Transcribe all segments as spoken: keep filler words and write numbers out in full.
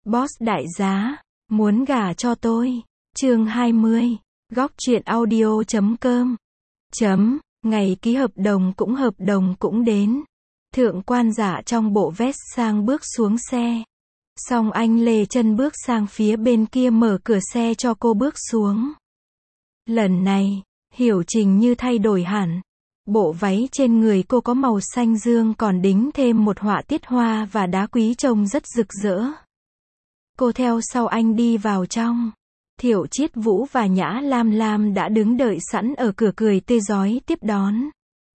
Boss đại giá, muốn gả cho tôi. Chương hai mươi. Góc truyện audio chấm com. Chấm, ngày ký hợp đồng cũng hợp đồng cũng đến. Thượng quan Dạ trong bộ vest sang bước xuống xe. Xong anh lê chân bước sang phía bên kia mở cửa xe cho cô bước xuống. Lần này, Hiểu Trình như thay đổi hẳn. Bộ váy trên người cô có màu xanh dương còn đính thêm một họa tiết hoa và đá quý trông rất rực rỡ. Cô theo sau anh đi vào trong. Thiệu Chiết Vũ và Nhã Lam Lam đã đứng đợi sẵn ở cửa cười tươi rói tiếp đón.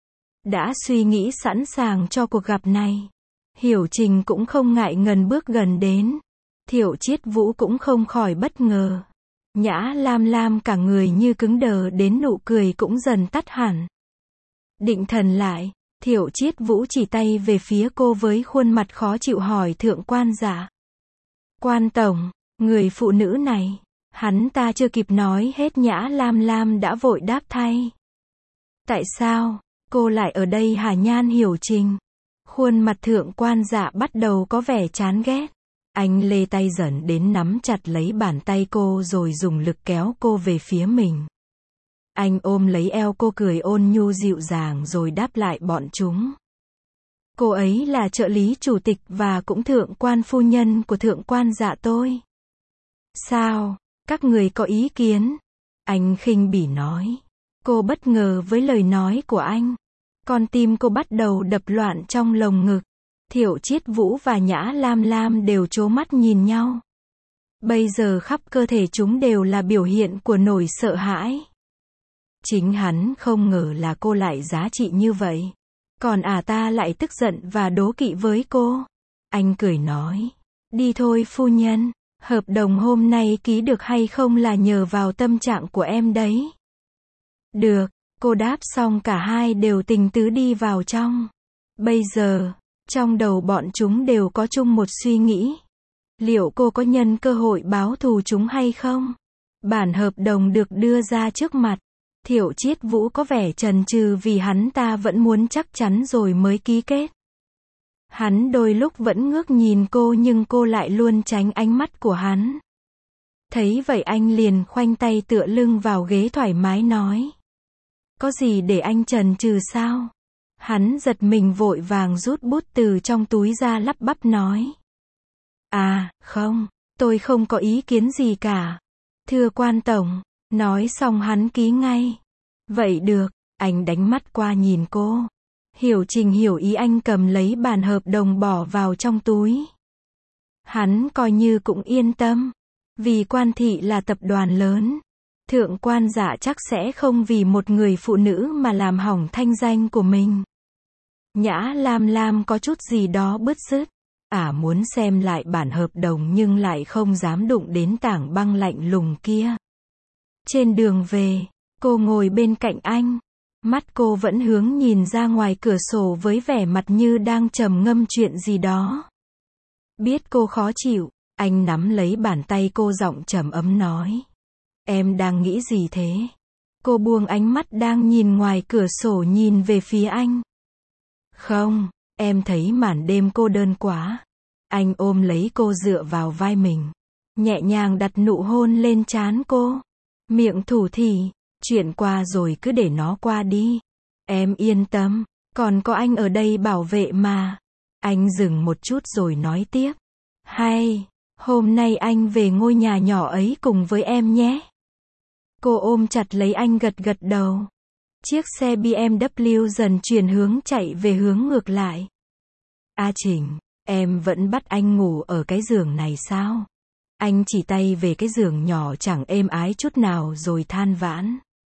Đã suy nghĩ sẵn sàng cho cuộc gặp này. Hiểu Trình cũng không ngại ngần bước gần đến. Thiệu Chiết Vũ cũng không khỏi bất ngờ. Nhã Lam Lam cả người như cứng đờ đến nụ cười cũng dần tắt hẳn. Định thần lại, Thiệu Chiết Vũ chỉ tay về phía cô với khuôn mặt khó chịu hỏi Thượng quan Dạ. Quan tổng, người phụ nữ này, hắn ta chưa kịp nói hết Nhã Lam Lam đã vội đáp thay. Tại sao, cô lại ở đây hả Nhan Hiểu Trình? Khuôn mặt Thượng quan Dạ bắt đầu có vẻ chán ghét. Anh lê tay dần đến nắm chặt lấy bàn tay cô rồi dùng lực kéo cô về phía mình. Anh ôm lấy eo cô cười ôn nhu dịu dàng rồi đáp lại bọn chúng. Cô ấy là trợ lý chủ tịch và cũng thượng quan phu nhân của thượng quan Dạ tôi. Sao, các người có ý kiến? Anh khinh bỉ nói. Cô bất ngờ với lời nói của anh. Con tim cô bắt đầu đập loạn trong lồng ngực. Thiệu Chiết Vũ và Nhã Lam Lam đều trố mắt nhìn nhau. Bây giờ khắp cơ thể chúng đều là biểu hiện của nỗi sợ hãi. Chính hắn không ngờ là cô lại giá trị như vậy. Còn à ta lại tức giận và đố kỵ với cô. Anh cười nói. Đi thôi phu nhân, hợp đồng hôm nay ký được hay không là nhờ vào tâm trạng của em đấy. Được, cô đáp xong cả hai đều tình tứ đi vào trong. Bây giờ, trong đầu bọn chúng đều có chung một suy nghĩ. Liệu cô có nhân cơ hội báo thù chúng hay không? Bản hợp đồng được đưa ra trước mặt. Thiệu Chiết Vũ có vẻ chần chừ vì hắn ta vẫn muốn chắc chắn rồi mới ký kết. Hắn đôi lúc vẫn ngước nhìn cô nhưng cô lại luôn tránh ánh mắt của hắn. Thấy vậy anh liền khoanh tay tựa lưng vào ghế thoải mái nói. Có gì để anh chần chừ sao? Hắn giật mình vội vàng rút bút từ trong túi ra lắp bắp nói. À, không, tôi không có ý kiến gì cả. Thưa quan tổng. Nói xong hắn ký ngay. Vậy được, anh đánh mắt qua nhìn cô. Hiểu Trình hiểu ý anh cầm lấy bản hợp đồng bỏ vào trong túi. Hắn coi như cũng yên tâm. Vì Quan Thị là tập đoàn lớn. Thượng quan Dạ chắc sẽ không vì một người phụ nữ mà làm hỏng thanh danh của mình. Nhã Lam Lam có chút gì đó bứt rứt. Ả à, muốn xem lại bản hợp đồng nhưng lại không dám đụng đến tảng băng lạnh lùng kia. Trên đường về, cô ngồi bên cạnh anh. Mắt cô vẫn hướng nhìn ra ngoài cửa sổ với vẻ mặt như đang trầm ngâm chuyện gì đó. Biết cô khó chịu, anh nắm lấy bàn tay cô giọng trầm ấm nói. Em đang nghĩ gì thế? Cô buông ánh mắt đang nhìn ngoài cửa sổ nhìn về phía anh. Không, em thấy màn đêm cô đơn quá. Anh ôm lấy cô dựa vào vai mình. Nhẹ nhàng đặt nụ hôn lên trán cô. Miệng thủ thỉ, chuyện qua rồi cứ để nó qua đi. Em yên tâm, còn có anh ở đây bảo vệ mà. Anh dừng một chút rồi nói tiếp. Hay, hôm nay anh về ngôi nhà nhỏ ấy cùng với em nhé. Cô ôm chặt lấy anh gật gật đầu. Chiếc xe bê em vê dần chuyển hướng chạy về hướng ngược lại. A Trình, em vẫn bắt anh ngủ ở cái giường này sao? Anh chỉ tay về cái giường nhỏ chẳng êm ái chút nào rồi than vãn.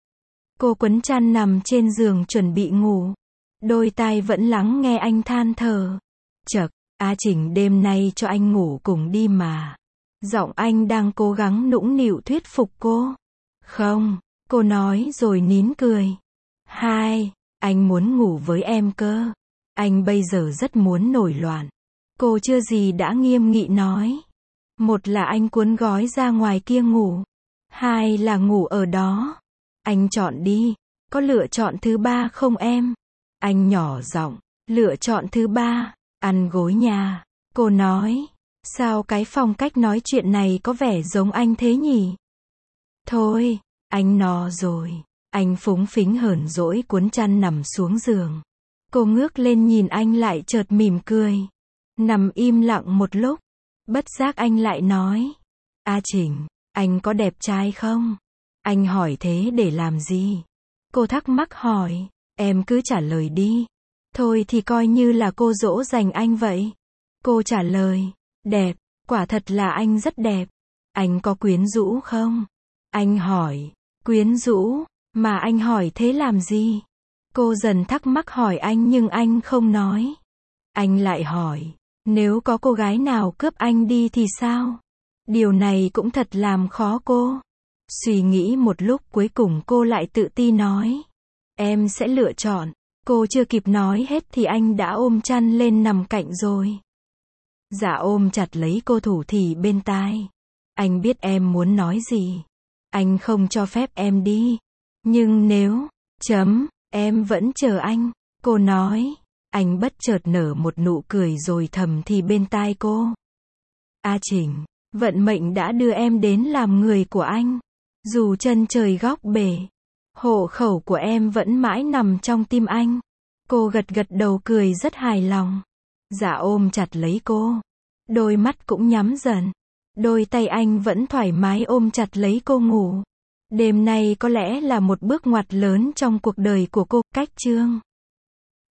Cô quấn chăn nằm trên giường chuẩn bị ngủ. Đôi tai vẫn lắng nghe anh than thở. Chậc, A Trình đêm nay cho anh ngủ cùng đi mà. Giọng anh đang cố gắng nũng nịu thuyết phục cô. Không, cô nói rồi nín cười. Hai, anh muốn ngủ với em cơ. Anh bây giờ rất muốn nổi loạn. Cô chưa gì đã nghiêm nghị nói. Một là anh cuốn gói ra ngoài kia ngủ. Hai là ngủ ở đó. Anh chọn đi. Có lựa chọn thứ ba không em? Anh nhỏ giọng. Lựa chọn thứ ba. Ăn gối nhà. Cô nói. Sao cái phong cách nói chuyện này có vẻ giống anh thế nhỉ? Thôi, anh no rồi. Anh phúng phính hờn dỗi cuốn chăn nằm xuống giường. Cô ngước lên nhìn anh lại chợt mỉm cười. Nằm im lặng một lúc. Bất giác anh lại nói. A Trình, anh có đẹp trai không? Anh hỏi thế để làm gì? Cô thắc mắc hỏi. Em cứ trả lời đi. Thôi thì coi như là cô dỗ dành anh vậy. Cô trả lời. Đẹp, quả thật là anh rất đẹp. Anh có quyến rũ không? Anh hỏi. Quyến rũ, mà anh hỏi thế làm gì? Cô dần thắc mắc hỏi anh nhưng anh không nói. Anh lại hỏi. Nếu có cô gái nào cướp anh đi thì sao? Điều này cũng thật làm khó cô. Suy nghĩ một lúc cuối cùng cô lại tự ti nói. Em sẽ lựa chọn. Cô chưa kịp nói hết thì anh đã ôm chăn lên nằm cạnh rồi. Dạ ôm chặt lấy cô thủ thỉ bên tai. Anh biết em muốn nói gì. Anh không cho phép em đi. Nhưng nếu, chấm, em vẫn chờ anh. Cô nói. Anh bất chợt nở một nụ cười rồi thầm thì bên tai cô. A Trình, vận mệnh đã đưa em đến làm người của anh. Dù chân trời góc bể, hộ khẩu của em vẫn mãi nằm trong tim anh. Cô gật gật đầu cười rất hài lòng. Dạ ôm chặt lấy cô. Đôi mắt cũng nhắm dần. Đôi tay anh vẫn thoải mái ôm chặt lấy cô ngủ. Đêm nay có lẽ là một bước ngoặt lớn trong cuộc đời của cô. Cách chương